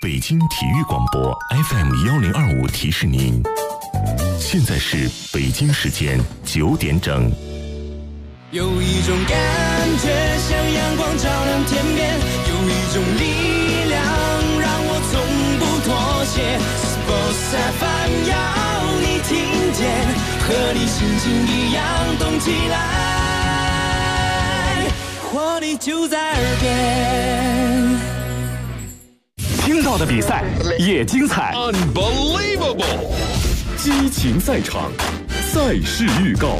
北京体育广播 FM1025提示您，现在是北京时间9点整。 有一种感觉像阳光照亮天边，有一种力量让我从不妥协。Sports FM 要你听见，和你心情一样动起来，活力就在耳边。 听到的比赛也精彩 Unbelievable 激情赛场，赛事预告。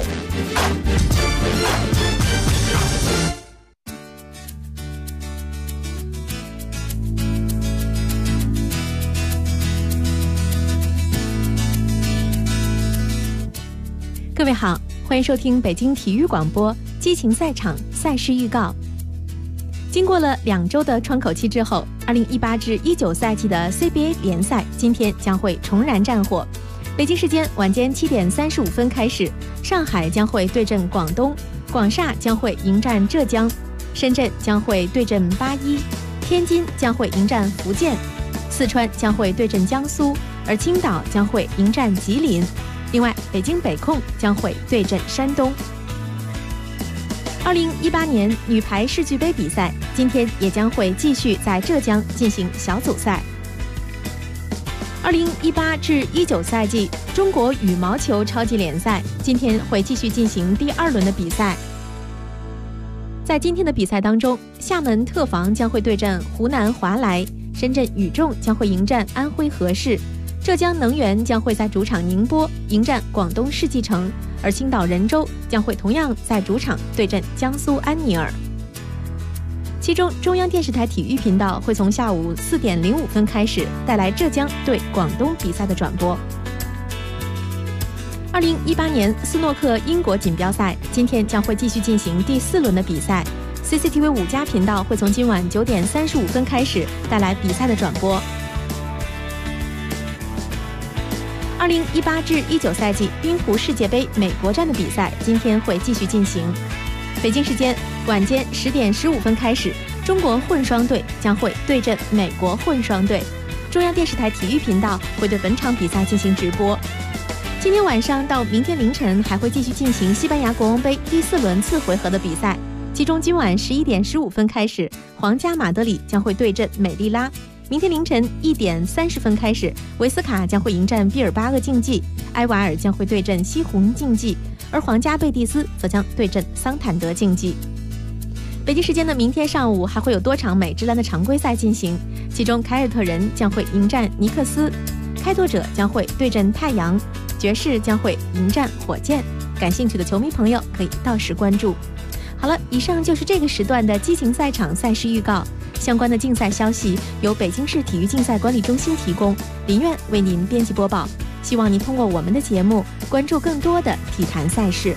各位好，欢迎收听北京体育广播激情赛场赛事预告。经过了2周的窗口期之后，2018至19赛季的 CBA 联赛今天将会重燃战火。北京时间晚间7点35分开始，上海将会对阵广东，广厦将会迎战浙江，深圳将会对阵81，天津将会迎战福建，四川将会对阵江苏，而青岛将会迎战吉林。另外，北京北控将会对阵山东。2018年女排世俱杯比赛今天也将会继续在浙江进行小组赛。2018至19赛季中国羽毛球超级联赛今天会继续进行第2轮的比赛。在今天的比赛当中，厦门特防将会对阵湖南华莱，深圳宇重将会迎战安徽和氏，浙江能源将会在主场宁波迎战广东世纪城，而青岛人州将会同样在主场对阵江苏安尼尔。其中，中央电视台体育频道会从下午4点05分开始带来浙江对广东比赛的转播。2018年斯诺克英国锦标赛今天将会继续进行第4轮的比赛， CCTV 5家频道会从今晚9点35分开始带来比赛的转播。2018至19赛季冰壶世界杯美国站的比赛今天会继续进行。北京时间晚间10点15分开始，中国混双队将会对阵美国混双队，中央电视台体育频道会对本场比赛进行直播。今天晚上到明天凌晨还会继续进行西班牙国王杯第4轮次回合的比赛，其中今晚11点15分开始，皇家马德里将会对阵美利拉。明天凌晨1点30分开始，维斯卡将会迎战毕尔巴鄂竞技，埃瓦尔将会对阵西湖竞技，而皇家贝蒂斯则将对阵桑坦德竞技。北京时间的明天上午还会有多场美职篮的常规赛进行，其中凯尔特人将会迎战尼克斯，开拓者将会对阵太阳，爵士将会迎战火箭。感兴趣的球迷朋友可以到时关注。好了，以上就是这个时段的激情赛场赛事预告。相关的竞赛消息由北京市体育竞赛管理中心提供，林苑为您编辑播报。希望您通过我们的节目关注更多的体坛赛事。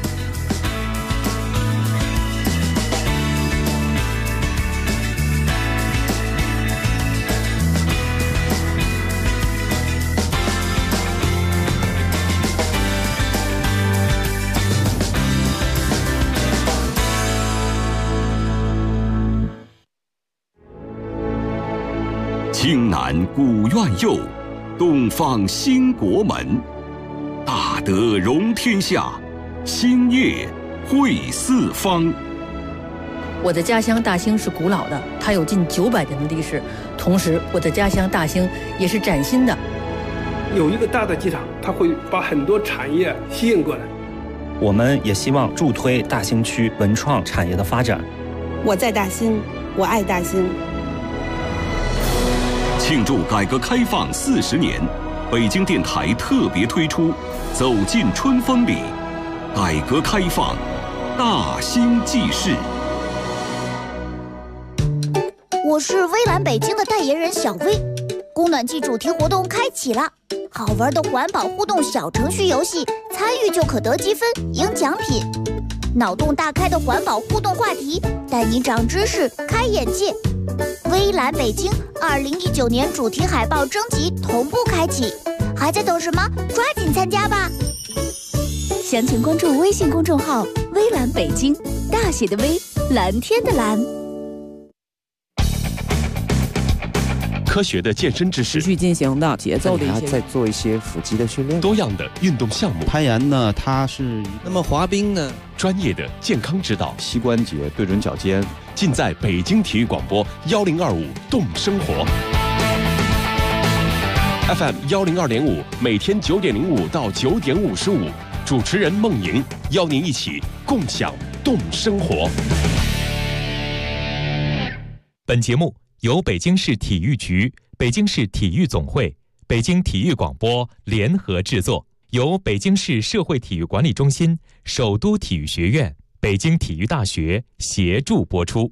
青南古院右，东方兴国门。大德容天下，兴业惠四方。 我的家乡大兴是古老的，它有近900年的历史。同时，我的家乡大兴也是崭新的。 有一个大的机场，它会把很多产业吸引过来。 我们也希望助推大兴区文创产业的发展。 我在大兴，我爱大兴。 庆祝改革开放40年，北京电台特别推出《走进春风里》，改革开放，大兴记事。 我是微蓝北京的代言人小薇，供暖季主题活动开启了，好玩的环保互动小程序游戏，参与就可得积分、赢奖品。脑洞大开的环保互动话题，带你长知识、开眼界。微蓝北京2019年主题海报征集同步开启，还在等什么？抓紧参加吧！ 详情关注微信公众号“微蓝北京”，大写的微，蓝天的蓝。 科学的健身知识， 持续进行的节奏的一些， 再做一些腹肌的训练， 多样的运动项目。 攀岩呢，它是那么滑冰呢， 专业的健康指导， 膝关节对准脚尖， 尽在北京体育广播1025动生活。FM 102.5，每天9点05到9点55，主持人孟莹邀您一起共享动生活。 本节目由北京市体育局、北京市体育总会、北京体育广播联合制作，由北京市社会体育管理中心、首都体育学院、北京体育大学协助播出。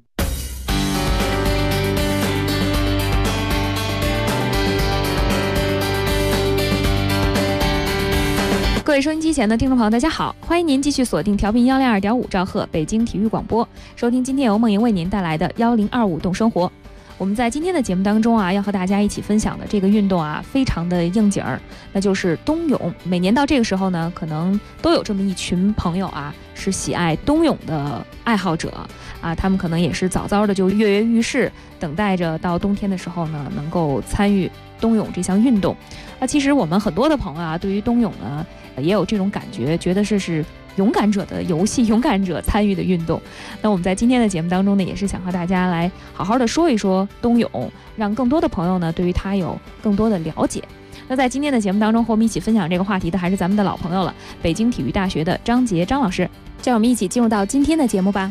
各位收音机前的听众朋友，大家好，欢迎您继续锁定调频102.5兆赫北京体育广播，收听今天由孟莹为您带来的1025动生活。我们在今天的节目当中啊，要和大家一起分享的这个运动啊，非常的应景儿，那就是冬泳。每年到这个时候呢，可能都有这么一群朋友啊，是喜爱冬泳的爱好者啊，他们可能也是早早的就跃跃欲试，等待着到冬天的时候呢，能够参与冬泳这项运动。其实我们很多的朋友啊，对于冬泳呢，也有这种感觉，觉得这是勇敢者的游戏，勇敢者参与的运动。那我们在今天的节目当中呢，也是想和大家来好好的说一说冬泳，让更多的朋友呢对于它有更多的了解。那在今天的节目当中和我们一起分享这个话题的还是咱们的老朋友了，北京体育大学的张杰张老师，就让我们一起进入到今天的节目吧。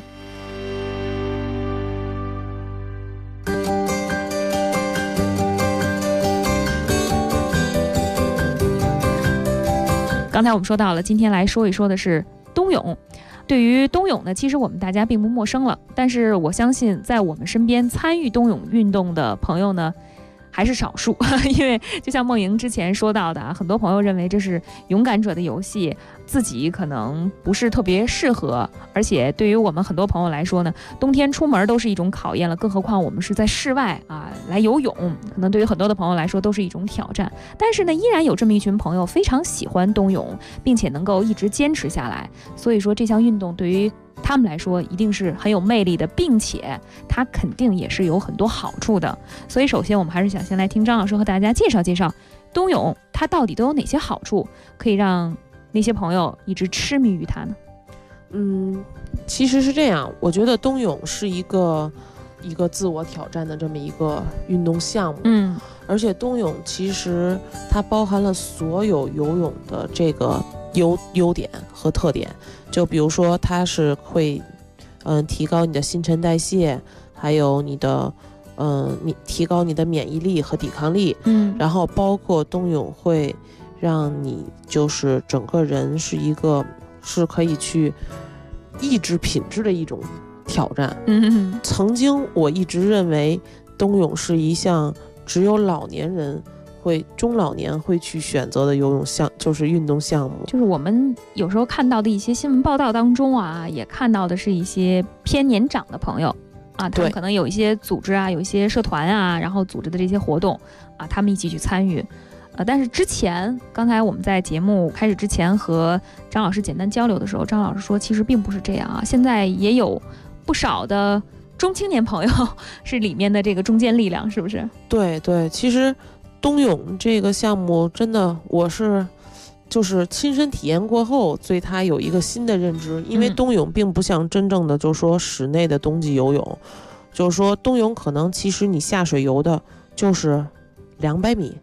刚才我们说到了，今天来说一说的是冬泳。对于冬泳呢，其实我们大家并不陌生了，但是我相信在我们身边参与冬泳运动的朋友呢，还是少数。因为就像孟莹之前说到的，很多朋友认为这是勇敢者的游戏，自己可能不是特别适合，而且对于我们很多朋友来说呢，冬天出门都是一种考验了，更何况我们是在室外啊来游泳，可能对于很多的朋友来说都是一种挑战。但是呢，依然有这么一群朋友非常喜欢冬泳，并且能够一直坚持下来。所以说这项运动对于他们来说一定是很有魅力的，并且它肯定也是有很多好处的。所以首先我们还是想先来听张老师和大家介绍介绍冬泳它到底都有哪些好处，可以让那些朋友一直痴迷于它呢？ 其实是这样，我觉得冬泳是一个自我挑战的这么一个运动项目，而且冬泳其实它包含了所有游泳的这个优点和特点，就比如说它是会提高你的新陈代谢，还有你的你提高你的免疫力和抵抗力，然后包括冬泳会让你就是整个人是可以去抑制品质的一种挑战。曾经我一直认为冬泳是一项只有中老年会去选择的游泳就是运动项目。就是我们有时候看到的一些新闻报道当中啊，也看到的是一些偏年长的朋友啊，他们可能有一些组织啊，有一些社团啊，然后组织的这些活动啊，他们一起去参与。但是刚才我们在节目开始之前和张老师简单交流的时候，张老师说其实并不是这样啊，现在也有不少的中青年朋友是里面的这个中坚力量，是不是？对，其实冬泳这个项目真的我是就是亲身体验过后对它有一个新的认知。因为冬泳并不像真正的就是说室内的冬季游泳，就是说冬泳可能其实你下水游的就是200米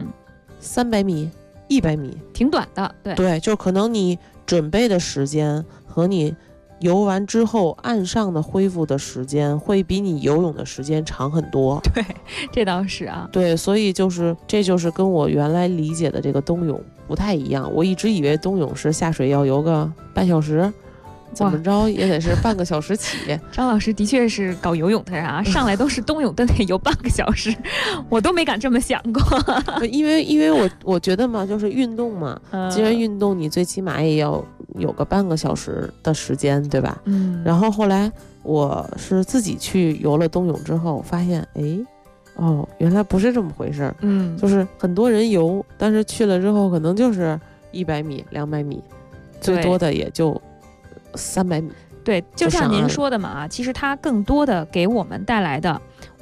300米100米，挺短的。对，就可能你准备的时间和你游完之后岸上的恢复的时间会比你游泳的时间长很多。对，这倒是啊。对，所以这就是跟我原来理解的这个冬泳不太一样。我一直以为冬泳是下水要游个半小时，怎么着也得是半个小时起。张老师的确是搞游泳的人啊，上来都是冬泳都得游半个小时，我都没敢这么想过。因为我觉得嘛，就是运动嘛，既然运动，你最起码也要有个半个小时的时间，对吧？然后后来我是自己去游了冬泳之后，发现原来不是这么回事儿。就是很多人游，但是去了之后可能就是100米200米，最多的也就300米。对，就像您说的嘛，其实它更多的给我们带来的，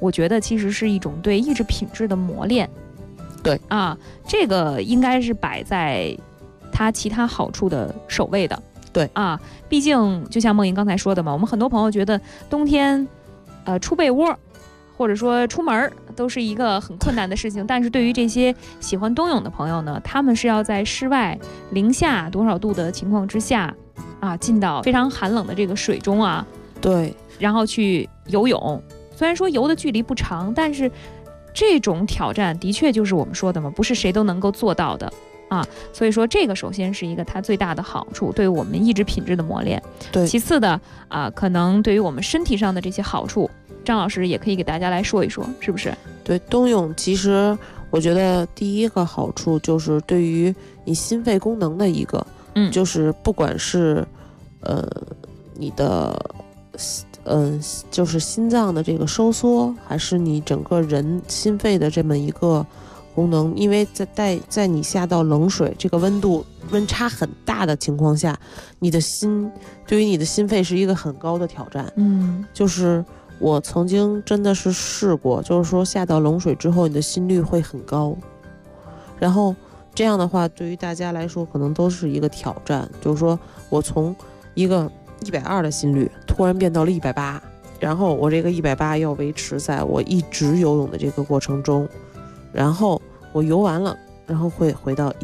我觉得其实是一种对意志品质的磨练。 对啊，这个应该是摆在它其他好处的首位的。 对啊，毕竟就像梦莹刚才说的嘛，我们很多朋友觉得冬天出被窝或者说出门都是一个很困难的事情，但是对于这些喜欢冬泳的朋友呢，他们是要在室外零下多少度的情况之下啊，进到非常寒冷的这个水中啊， 对， 然后去游泳。虽然说游的距离不长，但是这种挑战的确就是我们说的嘛，不是谁都能够做到的啊。所以说这个首先是一个它最大的好处，对于我们意志品质的磨练。 对， 其次的可能对于我们身体上的这些好处，张老师也可以给大家来说一说，是不是？ 对，冬泳其实我觉得第一个好处就是对于你心肺功能的一个，就是不管是你的就是心脏的这个收缩，还是你整个人心肺的这么一个功能，因为在你下到冷水，这个温差很大的情况下，对于你的心肺是一个很高的挑战。就是我曾经真的是试过，就是说下到冷水之后，你的心率会很高，然后这样的话对于大家来说可能都是一个挑战，就是说我从一个120的心率突然变到了180，然后我这个180要维持在我一直游泳的这个过程中，然后我游完了，然后会回到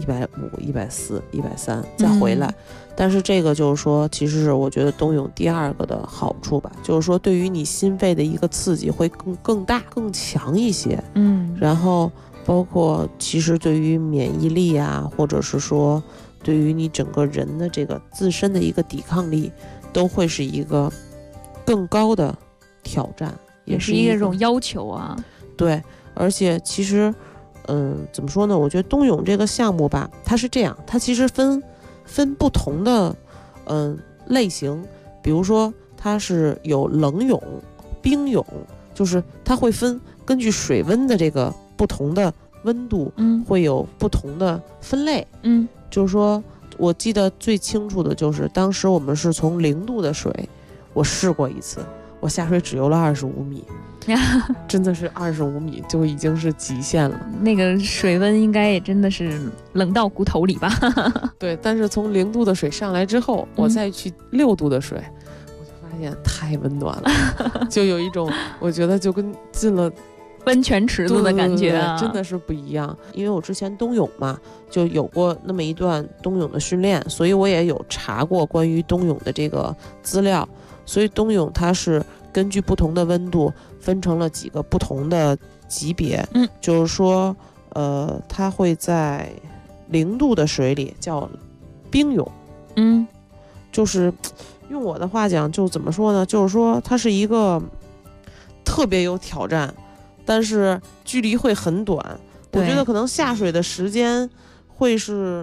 150、140、130再回来。但是这个就是说，其实是我觉得冬泳第二个的好处吧，就是说对于你心肺的一个刺激会更大、更强一些。然后包括其实对于免疫力啊，或者是说对于你整个人的这个自身的一个抵抗力，都会是一个更高的挑战， 也是一种要求啊。 对，而且其实怎么说呢，我觉得冬泳这个项目吧，它是这样，它其实分不同的类型，比如说它是有冷泳、冰泳，就是它会根据水温的这个不同的温度，会有不同的分类。就是说我记得最清楚的就是当时我们是从0度的水，我试过一次，我下水只游了25米，真的是25米就已经是极限了。 那个水温应该也真的是冷到骨头里吧？ 对，但是从0度的水上来之后，我再去6度的水，我就发现太温暖了，就有一种我觉得就跟进了温泉池子的感觉对，真的是不一样。因为我之前冬泳嘛，就有过那么一段冬泳的训练，所以我也有查过关于冬泳的这个资料。所以冬泳它是根据不同的温度分成了几个不同的级别。就是说它会在0度的水里叫冰泳。就是用我的话讲，就怎么说呢，就是说它是一个特别有挑战，但是距离会很短。我觉得可能下水的时间会是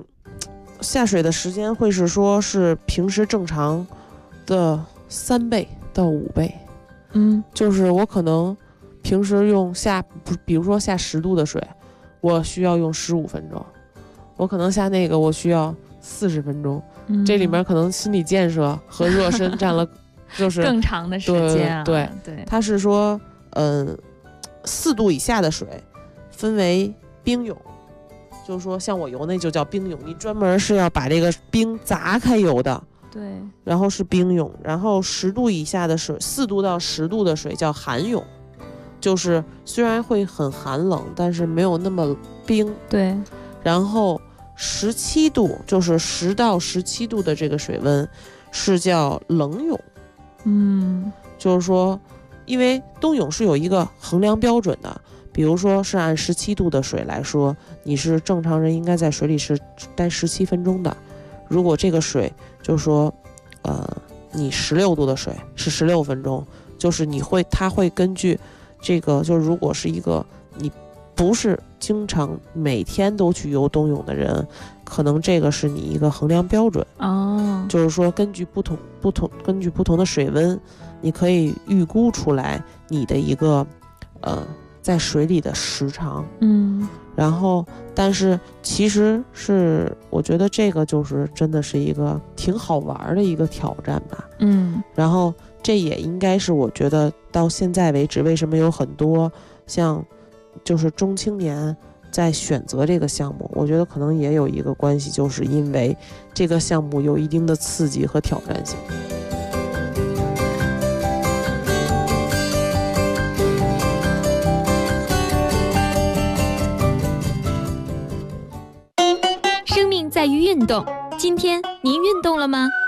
说是平时正常的3倍到5倍。就是我可能平时比如说下10度的水，我需要用15分钟，我可能下那个我需要40分钟。这里面可能心理建设和热身占了就是更长的时间。 对，它是说4度以下的水分为冰泳，就是说像我游那就叫冰泳，你专门是要把这个冰砸开游的。 对， 然后是冰泳。然后10度以下的水，4度到10度的水叫寒泳，就是虽然会很寒冷，但是没有那么冰。 对， 然后17度，就是10到17度的这个水温是叫冷泳。就是说因为冬泳是有一个衡量标准的，比如说是按17度的水来说，你是正常人应该在水里是待17分钟的。如果这个水就是说你16度的水是16分钟，就是它会根据这个，就是如果是一个你不是经常每天都去游冬泳的人，可能这个是你一个衡量标准。就是说根据不同的水温，你可以预估出来你的一个在水里的时长。然后但是其实是我觉得这个就是真的是一个挺好玩的一个挑战吧。然后这也应该是我觉得到现在为止，为什么有很多像就是中青年在选择这个项目，我觉得可能也有一个关系，就是因为这个项目有一定的刺激和挑战性。 生命在于运动，今天您运动了吗？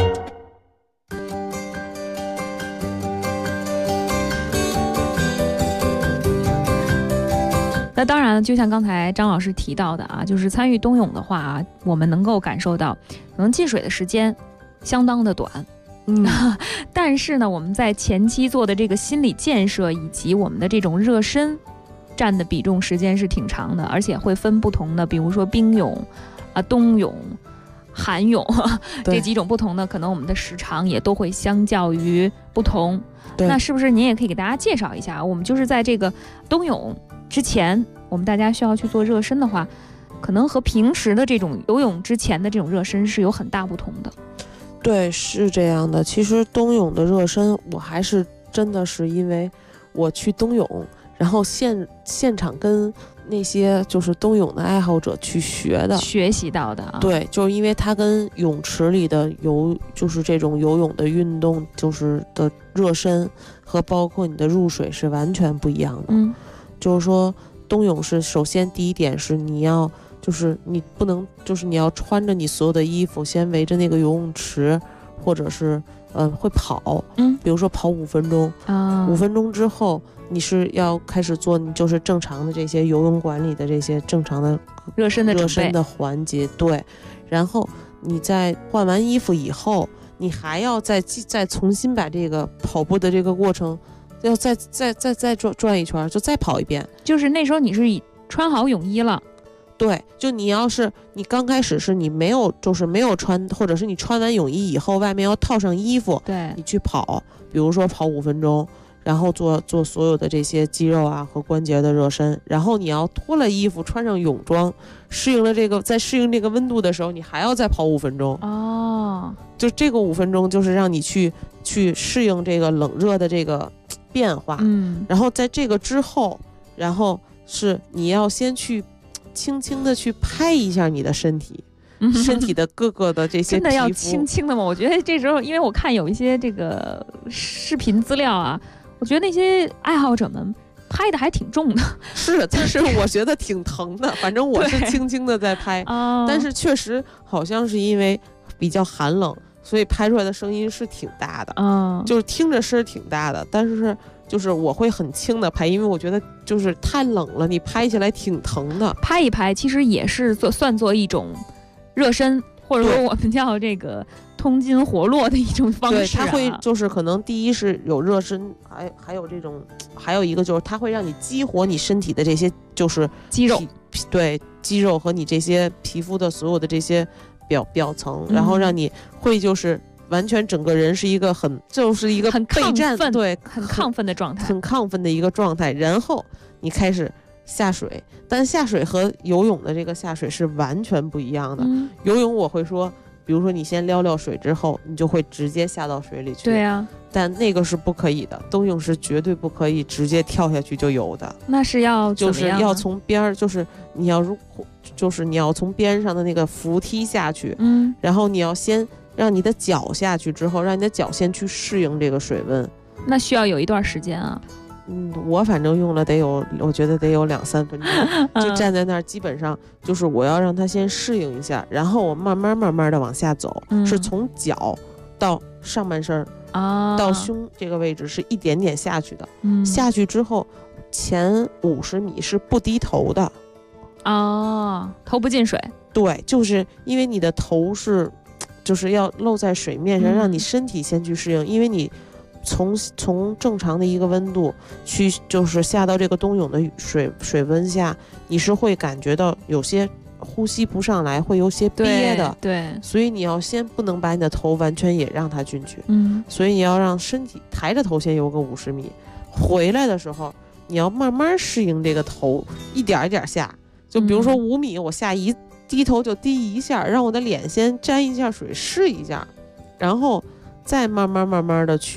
那当然，就像刚才张老师提到的啊，就是参与冬泳的话啊，我们能够感受到，可能进水的时间相当的短，但是呢，我们在前期做的这个心理建设以及我们的这种热身，占的比重时间是挺长的，而且会分不同的，比如说冰泳啊、冬泳、寒泳这几种不同的，可能我们的时长也都会相较于不同。那是不是您也可以给大家介绍一下，我们就是在这个冬泳之前，我们大家需要去做热身的话，可能和平时的这种游泳之前的这种热身是有很大不同的。 对，是这样的。其实冬泳的热身，我还是真的是因为我去冬泳，然后现场跟那些就是冬泳的爱好者去学习到的啊。 对，就是因为它跟泳池里的就是这种游泳的运动，就是的热身和包括你的入水是完全不一样的。就是说冬泳是首先第一点是你要就是你不能就是你要穿着你所有的衣服先围着那个游泳池，或者是会跑，比如说跑5分钟，5分钟之后你是要开始做你就是正常的这些游泳馆里的这些正常的热身的环节，对，然后你在换完衣服以后，你还要再重新把这个跑步的这个过程要再转一圈，就再跑一遍。 就是那时候你是穿好泳衣了。 对，就你要是你刚开始是你没有穿，或者是你穿完泳衣以后外面要套上衣服， 对， 你去跑，比如说跑5分钟，然后做所有的这些肌肉啊和关节的热身，然后你要脱了衣服穿上泳装，在适应这个温度的时候，你还要再跑5分钟。就这个5分钟就是让你去适应这个冷热的这个变化，然后在这个之后，然后是你要先去轻轻的去拍一下你的身体，身体的各个的这些皮肤， 真的要轻轻的吗？我觉得这时候，因为我看有一些这个视频资料啊，我觉得那些爱好者们拍的还挺重的。 是，但是我觉得挺疼的。反正我是轻轻的在拍，但是确实好像是因为比较寒冷，所以拍出来的声音是挺大的，就是听着声挺大的，但是就是我会很轻的拍，因为我觉得就是太冷了，你拍起来挺疼的。 拍一拍其实也是算作一种热身，或者说我们叫这个通筋活络的一种方式。 对，它会就是可能第一是有热身，还有这种，还有一个就是它会让你激活你身体的这些就是肌肉， 对，肌肉和你这些皮肤的所有的这些表层，然后让你会就是完全整个人是一个就是一个很备战，对， 很亢奋的状态， 很亢奋的一个状态。然后你开始下水，但下水和游泳的这个下水是完全不一样的。游泳我会说，比如说你先撩水之后，你就会直接下到水里去。 对啊， 但那个是不可以的，冬泳是绝对不可以直接跳下去就游的。 那是要就是要从边，就是你要从边上的那个扶梯下去，然后你要先让你的脚下去之后，让你的脚先去适应这个水温。 那需要有一段时间啊。 我反正用了我觉得得有2-3分钟，就站在那儿，基本上就是我要让它先适应一下，然后我慢慢的往下走，是从脚到上半身到胸这个位置是一点点下去的。下去之后前50米是不低头的。 头不进水。 对，就是因为你的头就是要露在水面上，让你身体先去适应，因为你从正常的一个温度去就是下到这个冬泳的水温下，你是会感觉到有些呼吸不上来，会有些憋的。 对， 所以你要先不能把你的头完全也让它进去，所以你要让身体抬着头先游个50米，回来的时候你要慢慢适应这个头，一点一点下。就比如说5米，我下低头就低一下，让我的脸先沾一下水试一下，然后再慢慢的去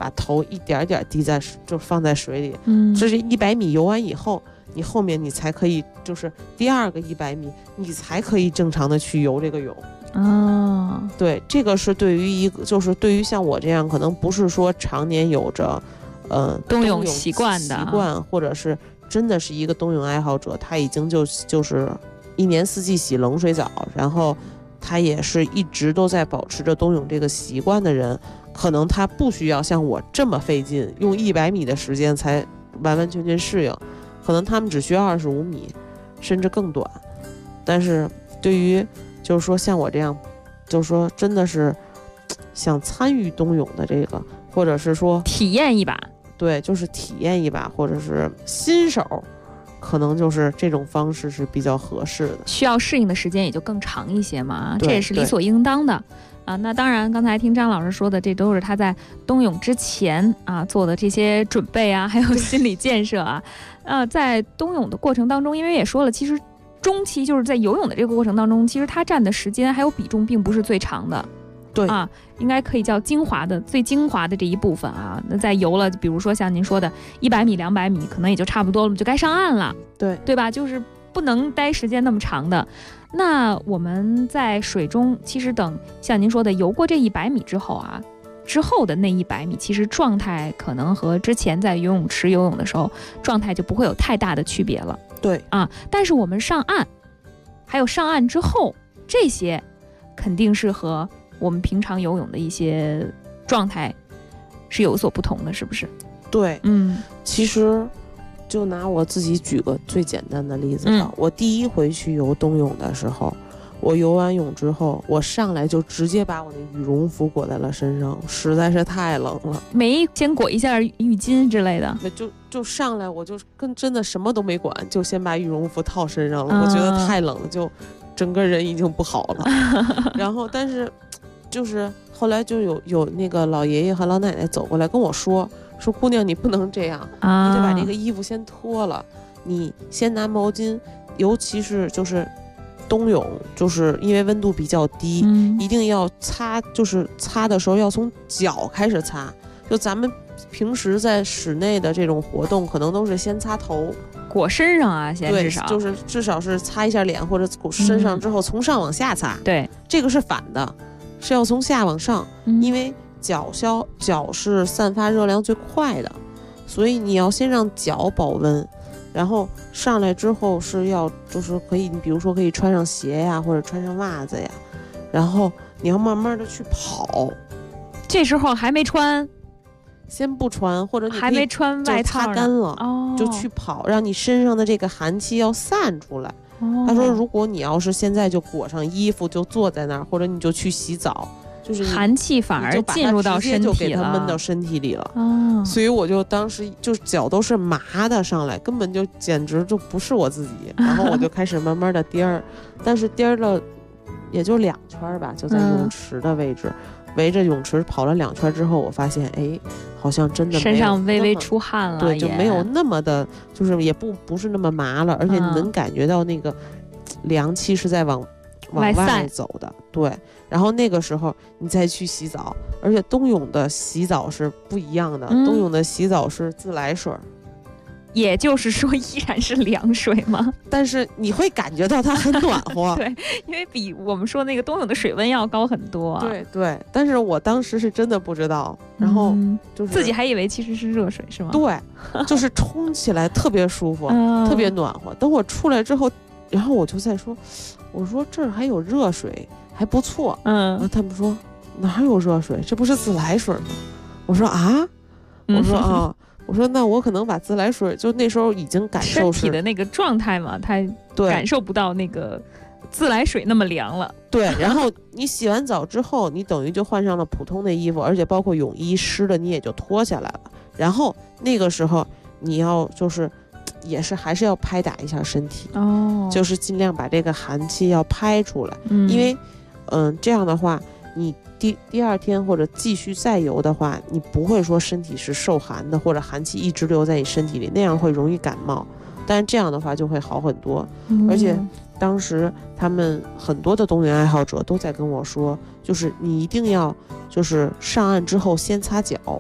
把头一点点滴在就放在水里，这是100米游完以后，你后面你才可以就是第2个100米，你才可以正常的去游这个泳。对，这个是对于就是对于像我这样可能不是说常年有着冬泳习惯或者是真的是一个冬泳爱好者，他已经就是1年4季洗冷水澡，然后他也是一直都在保持着冬泳这个习惯的人，可能他不需要像我这么费劲，用100米的时间才完完全全适应，可能他们只需要25米甚至更短。但是对于就是说像我这样就是说真的是想参与冬泳的这个，或者是说体验一把， 对，就是体验一把，或者是新手，可能就是这种方式是比较合适的， 需要适应的时间也就更长一些嘛，这也是理所应当的啊。那当然刚才听张老师说的，这都是他在冬泳之前啊做的这些准备啊，还有心理建设啊。在冬泳的过程当中，因为也说了，其实中期就是在游泳的这个过程当中，其实它占的时间还有比重并不是最长的， 对啊，应该可以叫最精华的这一部分啊。那在游了，比如说像您说的100米、200米，可能也就差不多了，就该上岸了，对吧？就是不能待时间那么长的。那我们在水中，其实等像您说的游过这100米之后啊，之后的那100米，其实状态可能和之前在游泳池游泳的时候状态就不会有太大的区别了。 对啊，但是我们上岸，还有上岸之后，这些肯定是和我们平常游泳的一些状态是有所不同的，是不是？ 对，其实就拿我自己举个最简单的例子吧。我第1回去游冬泳的时候，我游完泳之后，我上来就直接把我那羽绒服裹在了身上，实在是太冷了， 没先裹一下浴巾之类的， 就上来我就跟真的什么都没管，就先把羽绒服套身上了。我觉得太冷了，就整个人已经不好了。然后但是就是后来就有那个老爷爷和老奶奶走过来跟我说姑娘，你不能这样，你得把这个衣服先脱了，你先拿毛巾，尤其是就是冬泳，就是因为温度比较低，一定要擦，就是擦的时候要从脚开始擦。就咱们平时在室内的这种活动，可能都是先擦头， 裹身上啊，先至少就是至少是擦一下脸或者身上之后，从上往下擦。 对， 这个是反的，是要从下往上，因为脚是散发热量最快的，所以你要先让脚保温。然后上来之后是要就是可以，你比如说可以穿上鞋呀，或者穿上袜子呀，然后你要慢慢的去跑。 这时候还没穿， 先不穿，或者你还没穿外套， 擦干了，就去跑，让你身上的这个寒气要散出来。他说，如果你要是现在就裹上衣服就坐在那儿，或者你就去洗澡，就是寒气反而进入到身体了， 就给它闷到身体里了。所以我就当时就脚都是麻的上来，根本就简直就不是我自己。然后我就开始慢慢的颠儿，但是颠了也就2圈吧，就在泳池的位置，围着泳池跑了2圈之后，我发现哎，好像真的身上微微出汗了， 对，就没有那么的，就是也不是那么麻了，而且你能感觉到那个凉气是在往外走的，对。然后那个时候你再去洗澡，而且冬泳的洗澡是不一样的，冬泳的洗澡是自来水， 也就是说依然是凉水吗？ 但是你会感觉到它很暖和。 对，因为比我们说那个冬泳的水温要高很多。 对对，但是我当时是真的不知道，然后就是自己还以为其实是热水，是吗？ 对，就是冲起来特别舒服，特别暖和。等我出来之后，然后我就在说，我说这儿还有热水，还不错。然后他们说哪有热水，这不是自来水吗？我说啊，我说啊。我说那我可能把自来水，就那时候已经感受身体的那个状态嘛，他感受不到那个自来水那么凉了。 对，然后你洗完澡之后，你等于就换上了普通的衣服，而且包括泳衣湿的你也就脱下来了。然后那个时候你要就是也是还是要拍打一下身体，就是尽量把这个寒气要拍出来，因为这样的话你第二天或者继续再游的话，你不会说身体是受寒的，或者寒气一直留在你身体里，那样会容易感冒。但是这样的话就会好很多。而且当时他们很多的冬泳爱好者都在跟我说，就是你一定要就是上岸之后先擦脚，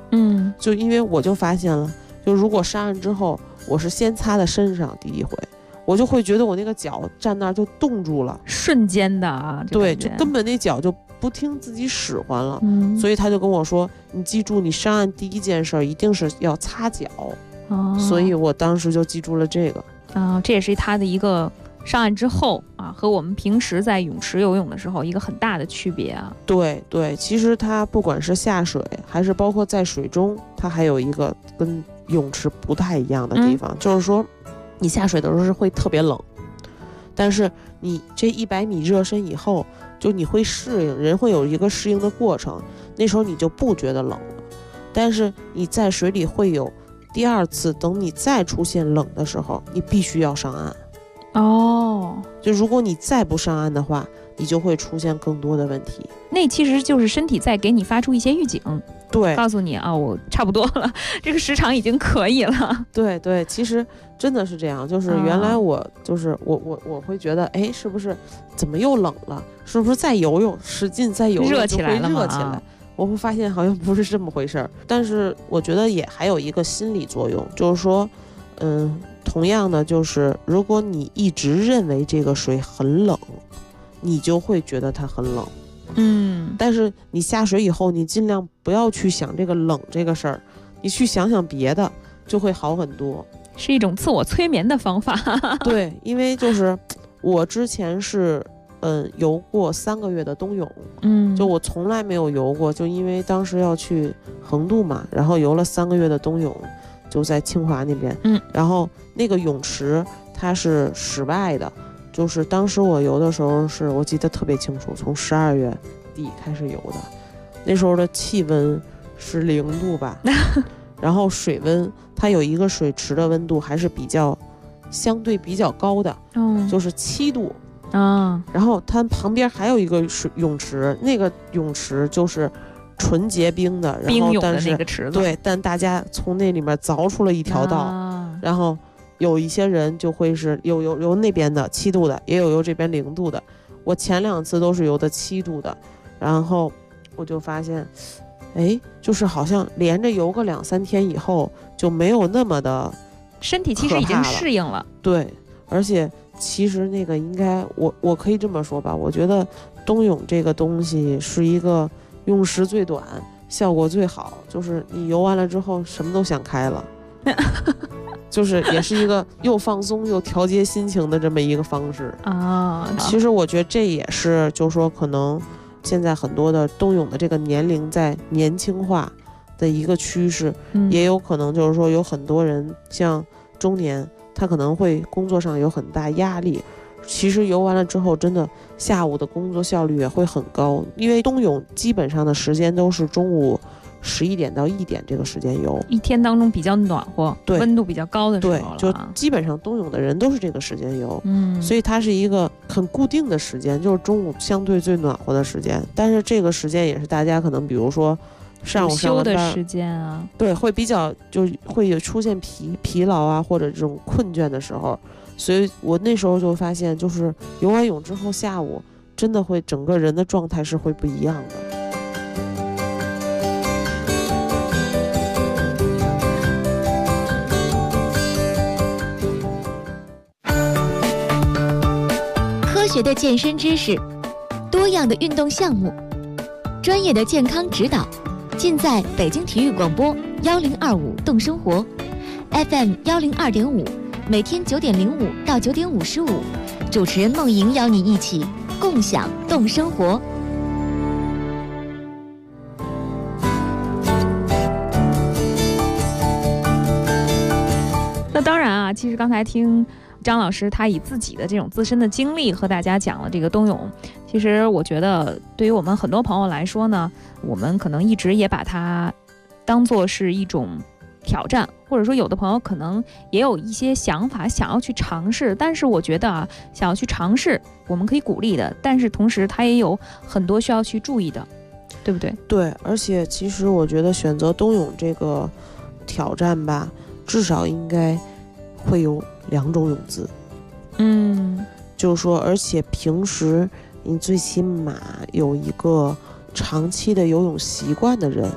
就因为我就发现了，就如果上岸之后，我是先擦在身上第一回，我就会觉得我那个脚站那儿就冻住了， 瞬间的啊， 对，就根本那脚就不听自己使唤了。所以他就跟我说，你记住，你上岸第一件事一定是要擦脚。所以我当时就记住了这个。 这也是他的一个上岸之后啊，和我们平时在泳池游泳的时候一个很大的区别啊。 对对，其实它不管是下水还是包括在水中，它还有一个跟泳池不太一样的地方，就是说你下水的时候是会特别冷，但是你这100米热身以后，就你会适应，人会有一个适应的过程，那时候你就不觉得冷了。但是你在水里会有第二次，等你再出现冷的时候，你必须要上岸。就如果你再不上岸的话，你就会出现更多的问题。 那其实就是身体在给你发出一些预警， 对， 告诉你啊，我差不多了，这个时长已经可以了。 对对，其实真的是这样，就是原来我就是我会觉得，哎，是不是怎么又冷了？是不是再游泳，使劲再游泳热起来了吗？ 热起来。我会发现好像不是这么回事儿，但是我觉得也还有一个心理作用，就是说，同样的，就是如果你一直认为这个水很冷，你就会觉得它很冷。但是你下水以后，你尽量不要去想这个冷这个事儿，你去想想别的，就会好很多。 是一种自我催眠的方法。 对，因为就是我之前是游过3个月的冬泳，就我从来没有游过，就因为当时要去横渡嘛，然后游了3个月的冬泳，就在清华那边，然后那个泳池它是室外的，就是当时我游的时候是我记得特别清楚，从12月底开始游的，那时候的气温是0度吧，然后水温它有一个水池的温度还是相对比较高的，就是7度。然后它旁边还有一个泳池，那个泳池就是纯结冰的，然后但是那个池子， 对，但大家从那里面凿出了一条道，然后有一些人就会是游那边的7度的，也有游这边0度的。我前2次都是游的7度的，然后我就发现，就是好像连着游个2-3天以后，就没有那么的身体其实已经适应了， 对，而且。其实那个应该我可以这么说吧，我觉得冬泳这个东西是一个用时最短、效果最好，就是你游完了之后什么都想开了，就是也是一个又放松又调节心情的这么一个方式啊。其实我觉得这也是，就是说可能现在很多的冬泳的这个年龄在年轻化的一个趋势，也有可能就是说有很多人像中年。他可能会工作上有很大压力，其实游完了之后，真的下午的工作效率也会很高，因为冬泳基本上的时间都是中午11点到1点这个时间游， 一天当中比较暖和，对，温度比较高的时候了， 对，就基本上冬泳的人都是这个时间游，所以它是一个很固定的时间，就是中午相对最暖和的时间，但是这个时间也是大家可能比如说。上午休的时间啊， 对，会比较就会有出现疲劳啊，或者这种困倦的时候，所以我那时候就发现，就是游完泳之后下午真的会整个人的状态是会不一样的。 科学的健身知识，多样的运动项目，专业的健康指导。尽在北京体育广播1025动生活 FM 102.5，每天9点05到9点55，主持人梦莹邀你一起共享动生活。 那当然啊，其实刚才听张老师他以自己的这种自身的经历和大家讲了这个冬泳，其实我觉得对于我们很多朋友来说呢，我们可能一直也把它当作是一种挑战，或者说有的朋友可能也有一些想法想要去尝试，但是我觉得啊，想要去尝试我们可以鼓励的，但是同时它也有很多需要去注意的，对不对？ 对，而且其实我觉得选择冬泳这个挑战吧，至少应该会有2种泳姿，就是说，而且平时你最起码有一个长期的游泳习惯的人，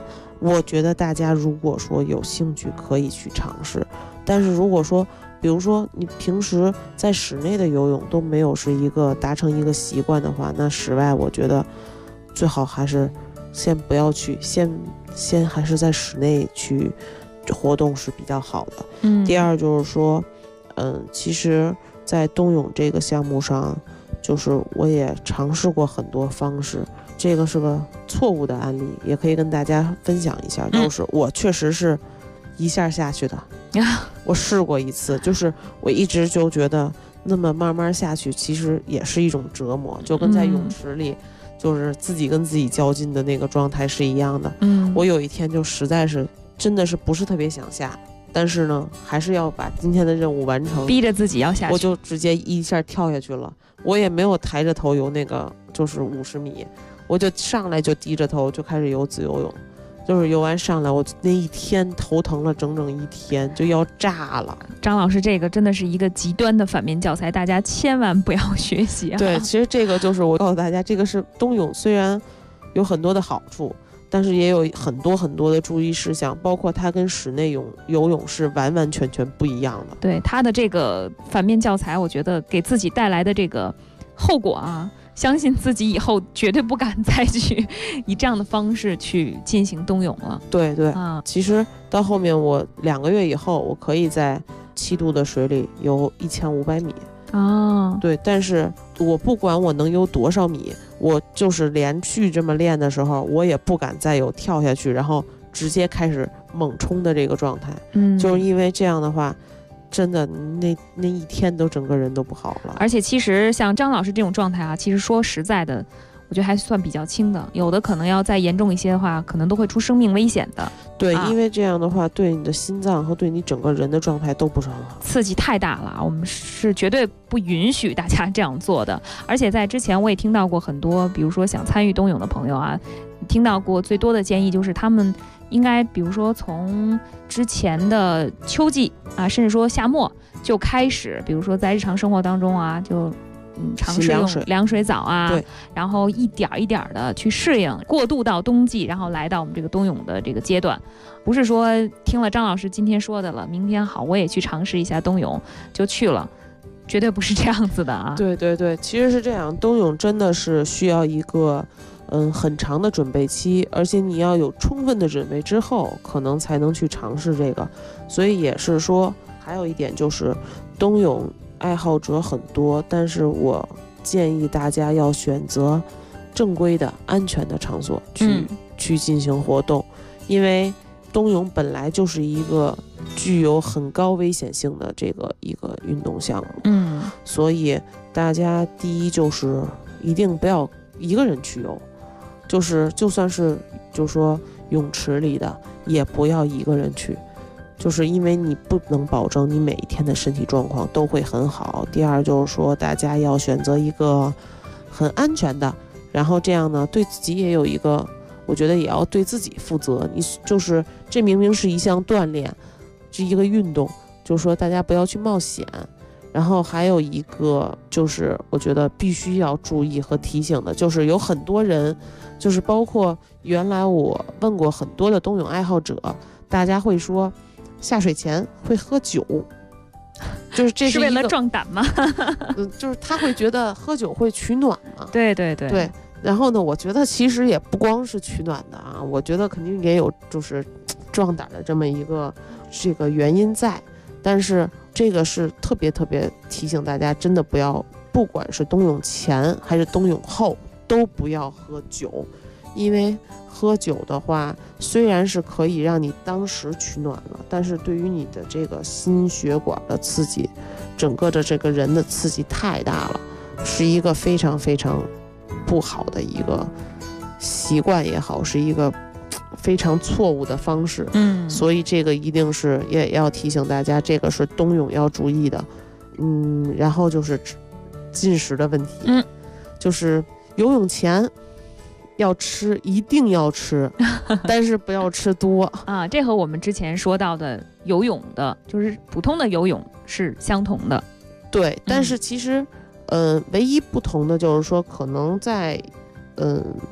我觉得大家如果说有兴趣可以去尝试，但是如果说比如说你平时在室内的游泳都没有是一个达成一个习惯的话，那室外我觉得最好还是先不要去，先还是在室内去活动是比较好的。第二就是说其实在冬泳这个项目上，就是我也尝试过很多方式，这个是个错误的案例，也可以跟大家分享一下。就是我确实是一下下去的，我试过一次，就是我一直就觉得那么慢慢下去其实也是一种折磨，就跟在泳池里就是自己跟自己较劲的那个状态是一样的。我有一天就实在是真的是不是特别想下，但是呢还是要把今天的任务完成， 逼着自己要下去， 我就直接一下跳下去了。我也没有抬着头游那个就是50米，我就上来就低着头就开始游自由泳，就是游完上来我那一天头疼了整整一天，就要炸了。 张老师这个真的是一个极端的反面教材，大家千万不要学习啊。 对，其实这个就是我告诉大家，这个是冬泳虽然有很多的好处，但是也有很多很多的注意事项，包括它跟室内游泳是完完全全不一样的。 对，它的这个反面教材，我觉得给自己带来的这个后果啊，相信自己以后绝对不敢再去以这样的方式去进行冬泳了。 对对啊，其实到后面我2个月以后，我可以在7度的水里游1500米。对，但是我不管我能游多少米，我就是连续这么练的时候，我也不敢再有跳下去然后直接开始猛冲的这个状态。就是因为这样的话真的那一天都整个人都不好了。 而且其实像张老师这种状态啊，其实说实在的我觉得还算比较轻的，有的可能要再严重一些的话，可能都会出生命危险的。 对，因为这样的话对你的心脏和对你整个人的状态都不是很好， 刺激太大了，我们是绝对不允许大家这样做的。而且在之前我也听到过很多，比如说想参与冬泳的朋友啊，听到过最多的建议就是他们应该比如说从之前的秋季啊，甚至说夏末就开始，比如说在日常生活当中啊，就尝试用凉水澡啊，然后一点一点的去适应，过渡到冬季，然后来到我们这个冬泳的这个阶段。不是说听了张老师今天说的了，明天好我也去尝试一下冬泳就去了，绝对不是这样子的啊。 对对对，其实是这样，冬泳真的是需要一个很长的准备期，而且你要有充分的准备之后可能才能去尝试这个。所以也是说还有一点就是冬泳爱好者很多，但是我建议大家要选择正规的安全的场所去进行活动，因为冬泳本来就是一个具有很高危险性的这个一个运动项目，所以大家第一就是一定不要一个人去游，就算是就说泳池里的也不要一个人去，就是因为你不能保证你每一天的身体状况都会很好。第二就是说大家要选择一个很安全的，然后这样呢对自己也有一个，我觉得也要对自己负责。你就是这明明是一项锻炼，是一个运动，就是说大家不要去冒险。然后还有一个就是我觉得必须要注意和提醒的，就是有很多人，就是包括原来我问过很多的冬泳爱好者，大家会说下水前会喝酒，就是这是为了壮胆吗？ 就是他会觉得喝酒会取暖嘛。 对对对对。然后呢，我觉得其实也不光是取暖的啊，我觉得肯定也有就是壮胆的这么一个这个原因在。但是这个是特别特别提醒大家，真的不要，不管是冬泳前还是冬泳后，都不要喝酒。因为喝酒的话虽然是可以让你当时取暖了，但是对于你的这个心血管的刺激，整个的这个人的刺激太大了，是一个非常非常不好的一个习惯也好，是一个非常错误的方式。所以这个一定是也要提醒大家，这个是冬泳要注意的。然后就是进食的问题，就是游泳前要吃，一定要吃，但是不要吃多啊。这和我们之前说到的游泳的，就是普通的游泳是相同的。 对，但是其实唯一不同的就是说，可能在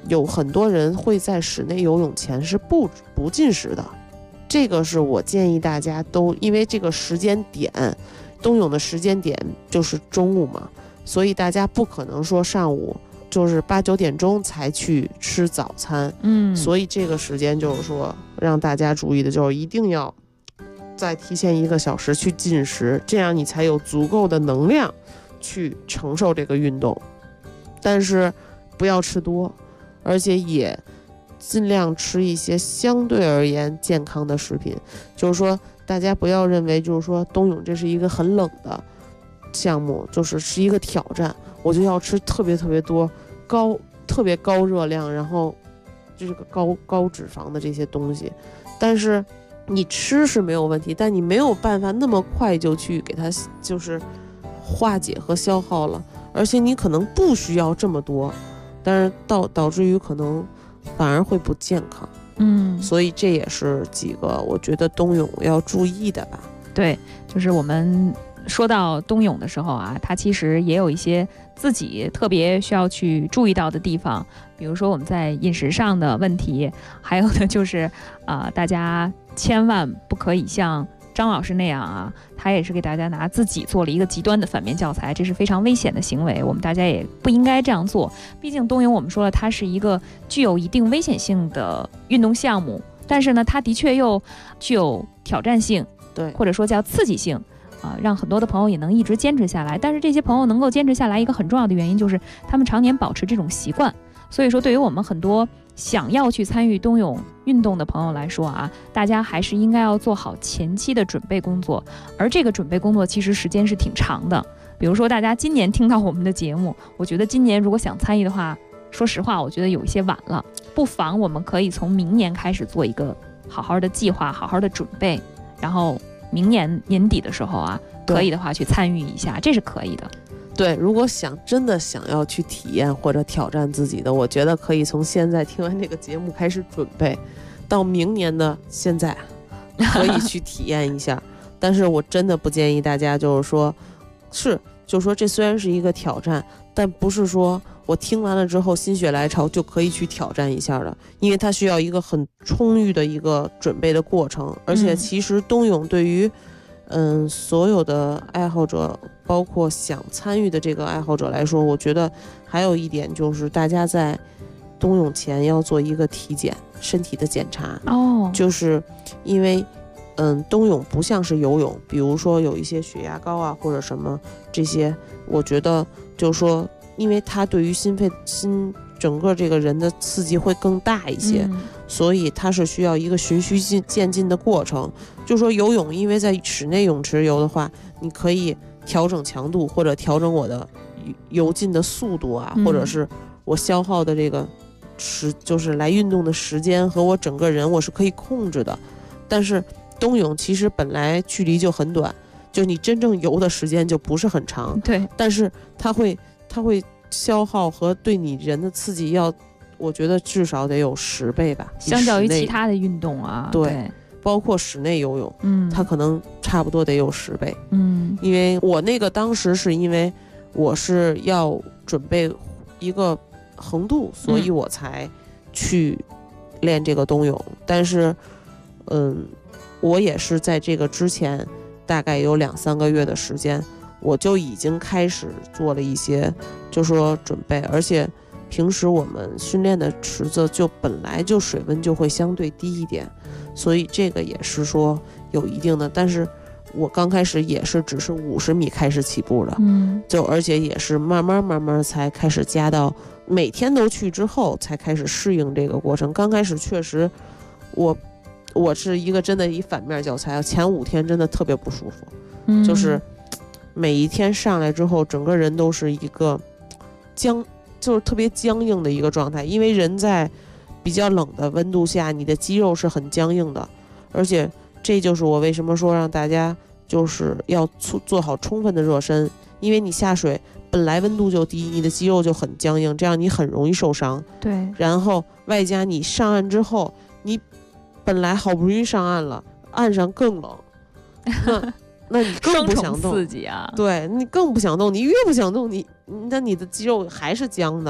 有很多人会在室内游泳前是不进食的，这个是我建议大家都，因为这个时间点，冬泳的时间点就是中午嘛，所以大家不可能说上午就是8、9点钟才去吃早餐，所以这个时间就是说让大家注意的就是一定要再提前1个小时去进食，这样你才有足够的能量去承受这个运动。但是不要吃多，而且也尽量吃一些相对而言健康的食品。就是说大家不要认为就是说冬泳这是一个很冷的项目，是一个挑战，我就要吃特别多特别高热量，然后就是个高脂肪的这些东西。但是你吃是没有问题，但你没有办法那么快就去给它就是化解和消耗了，而且你可能不需要这么多，但是导致于可能反而会不健康。所以这也是几个我觉得冬泳要注意的吧。 对，就是我们说到冬泳的时候啊，它其实也有一些自己特别需要去注意到的地方，比如说我们在饮食上的问题，还有的就是大家千万不可以像张老师那样啊，他也是给大家拿自己做了一个极端的反面教材，这是非常危险的行为，我们大家也不应该这样做。毕竟冬泳我们说了，它是一个具有一定危险性的运动项目，但是呢，它的确又具有挑战性， 对， 或者说叫刺激性。让很多的朋友也能一直坚持下来，但是这些朋友能够坚持下来，一个很重要的原因就是他们常年保持这种习惯。所以说，对于我们很多想要去参与冬泳运动的朋友来说啊，大家还是应该要做好前期的准备工作，而这个准备工作其实时间是挺长的。比如说，大家今年听到我们的节目，我觉得今年如果想参与的话，说实话，我觉得有一些晚了，不妨我们可以从明年开始做一个好好的计划，好好的准备，然后明年年底的时候啊，可以的话去参与一下，这是可以的。 对，如果真的想要去体验或者挑战自己的，我觉得可以从现在听完这个节目开始准备，到明年的现在可以去体验一下。但是我真的不建议大家就是说这虽然是一个挑战，但不是说我听完了之后心血来潮就可以去挑战一下的，因为它需要一个很充裕的一个准备的过程。而且其实冬泳对于所有的爱好者，包括想参与的这个爱好者来说，我觉得还有一点就是大家在冬泳前要做一个体检，身体的检查。就是因为冬泳不像是游泳，比如说有一些血压高啊或者什么这些，我觉得就是说因为它对于心整个这个人的刺激会更大一些，所以它是需要一个循序渐进的过程。就说游泳，因为在室内泳池游的话，你可以调整强度或者调整我的游进的速度啊，或者是我消耗的这个就是来运动的时间和我整个人我是可以控制的。但是冬泳其实本来距离就很短，就你真正游的时间就不是很长， 对， 但是它会消耗和对你人的刺激我觉得至少得有10倍吧， 相较于其他的运动啊。 对，包括室内游泳，它可能差不多得有10倍。因为我那个当时是因为我是要准备一个横渡，所以我才去练这个冬泳。但是我也是在这个之前大概有2、3个月的时间，我就已经开始做了一些就说准备，而且平时我们训练的池子就本来就水温就会相对低一点，所以这个也是说有一定的。但是我刚开始也是只是50米开始起步的，就而且也是慢慢才开始加到每天都去之后才开始适应这个过程。刚开始确实我是一个真的反面教材，前5天真的特别不舒服，就是每一天上来之后整个人都是一个就是特别僵硬的一个状态，因为人在比较冷的温度下，你的肌肉是很僵硬的，而且这就是我为什么说让大家就是要做好充分的热身，因为你下水本来温度就低，你的肌肉就很僵硬，这样你很容易受伤。 对， 然后外加你上岸之后，你本来好不容易上岸了，岸上更冷，那你更不想动， 双重刺激啊！ 对，你更不想动，你越不想动，那你的肌肉还是僵的，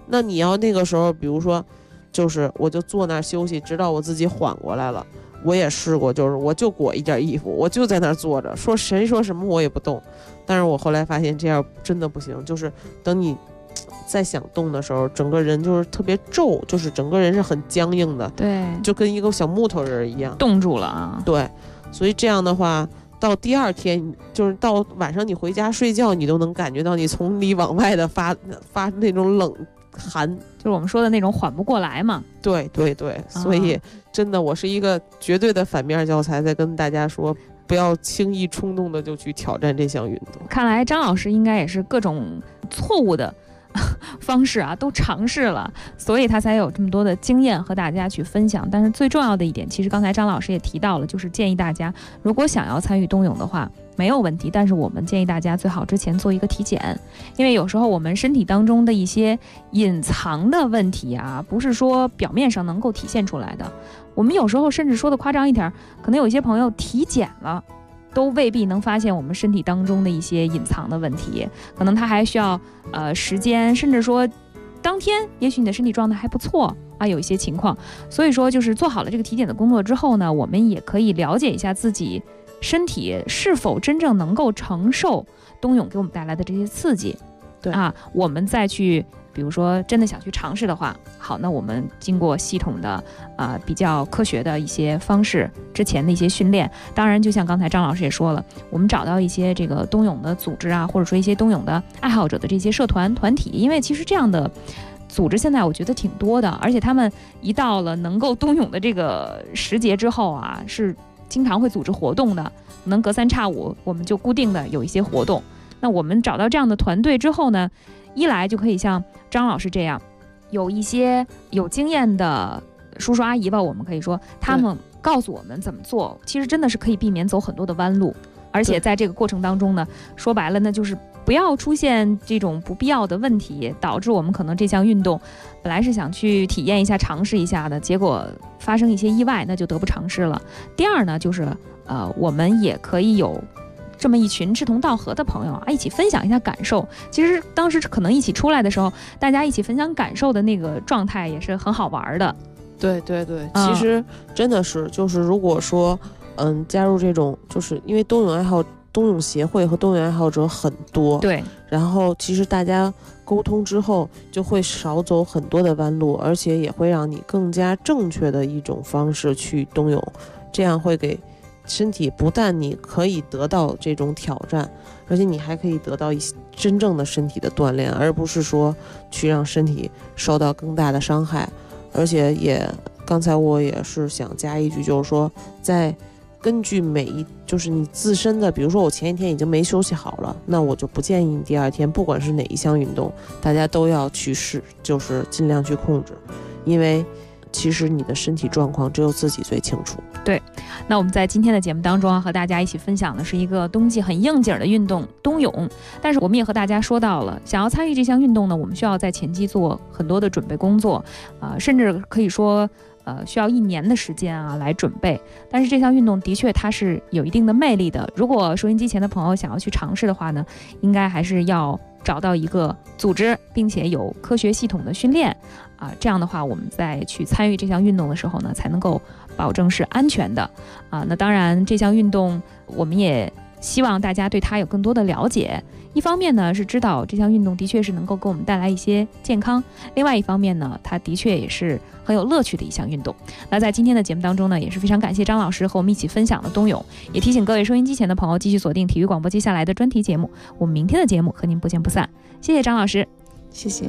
那你要那个时候，比如说，就是我就坐那儿休息，直到我自己缓过来了。我也试过，就是我就裹一件衣服，我就在那儿坐着，说谁说什么我也不动。但是我后来发现这样真的不行，就是等你再想动的时候，整个人就是特别皱，就是整个人是很僵硬的， 对， 就跟一个小木头人一样， 冻住了啊。 对，所以这样的话，到第二天，就是到晚上你回家睡觉，你都能感觉到你从里往外的发那种冷寒， 就是我们说的那种缓不过来嘛。 对对对，所以真的我是一个绝对的反面教材，在跟大家说，不要轻易冲动的就去挑战这项运动。 看来张老师应该也是各种错误的方式啊都尝试了，所以他才有这么多的经验和大家去分享。但是最重要的一点，其实刚才张老师也提到了，就是建议大家如果想要参与冬泳的话没有问题，但是我们建议大家最好之前做一个体检，因为有时候我们身体当中的一些隐藏的问题啊，不是说表面上能够体现出来的。我们有时候甚至说的夸张一点，可能有一些朋友体检了都未必能发现我们身体当中的一些隐藏的问题，可能他还需要时间，甚至说当天也许你的身体状态还不错啊，有一些情况。所以说就是做好了这个体检的工作之后呢，我们也可以了解一下自己身体是否真正能够承受冬泳给我们带来的这些刺激。 对啊，我们再去比如说真的想去尝试的话，好，那我们经过系统的比较科学的一些方式，之前的一些训练，当然就像刚才张老师也说了，我们找到一些这个冬泳的组织啊，或者说一些冬泳的爱好者的这些社团团体，因为其实这样的组织现在我觉得挺多的，而且他们一到了能够冬泳的这个时节之后啊，是经常会组织活动的，可能隔三差五我们就固定的有一些活动。那我们找到这样的团队之后呢，一来就可以像张老师这样，有一些有经验的叔叔阿姨吧，我们可以说他们告诉我们怎么做，其实真的是可以避免走很多的弯路。而且在这个过程当中呢，说白了呢，就是不要出现这种不必要的问题，导致我们可能这项运动本来是想去体验一下尝试一下的，结果发生一些意外，那就得不偿失了。第二呢，就是我们也可以有这么一群志同道合的朋友啊，一起分享一下感受。其实当时可能一起出来的时候，大家一起分享感受的那个状态也是很好玩的。 对对对，其实真的是，就是如果说加入这种，就是因为冬泳协会和冬泳爱好者很多， 对， 然后其实大家沟通之后就会少走很多的弯路，而且也会让你更加正确的一种方式去冬泳，这样会给身体不但你可以得到这种挑战，而且你还可以得到一些真正的身体的锻炼，而不是说去让身体受到更大的伤害。而且刚才我也是想加一句，就是说在根据就是你自身的，比如说我前一天已经没休息好了，那我就不建议你第二天不管是哪一项运动，大家都要去试，就是尽量去控制，因为其实你的身体状况只有自己最清楚。 对，那我们在今天的节目当中和大家一起分享的是一个冬季很应景的运动冬泳，但是我们也和大家说到了，想要参与这项运动呢，我们需要在前期做很多的准备工作，甚至可以说需要1年的时间啊来准备。但是这项运动的确它是有一定的魅力的，如果收音机前的朋友想要去尝试的话呢，应该还是要找到一个组织，并且有科学系统的训练这样的话我们在去参与这项运动的时候呢，才能够保证是安全的那当然这项运动我们也希望大家对它有更多的了解，一方面呢是知道这项运动的确是能够给我们带来一些健康，另外一方面呢它的确也是很有乐趣的一项运动。那在今天的节目当中呢，也是非常感谢张老师和我们一起分享了冬泳，也提醒各位收音机前的朋友继续锁定体育广播接下来的专题节目，我们明天的节目和您不见不散。谢谢张老师。 谢谢。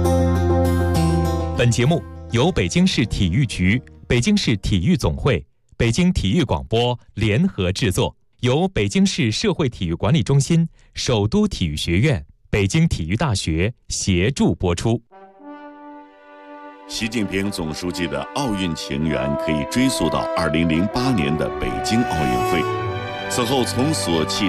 本节目由北京市体育局、北京市体育总会、 北京体育广播联合制作，由北京市社会体育管理中心、首都体育学院、北京体育大学协助播出。 习近平总书记的奥运情缘可以追溯到2008年的北京奥运会，此后从索契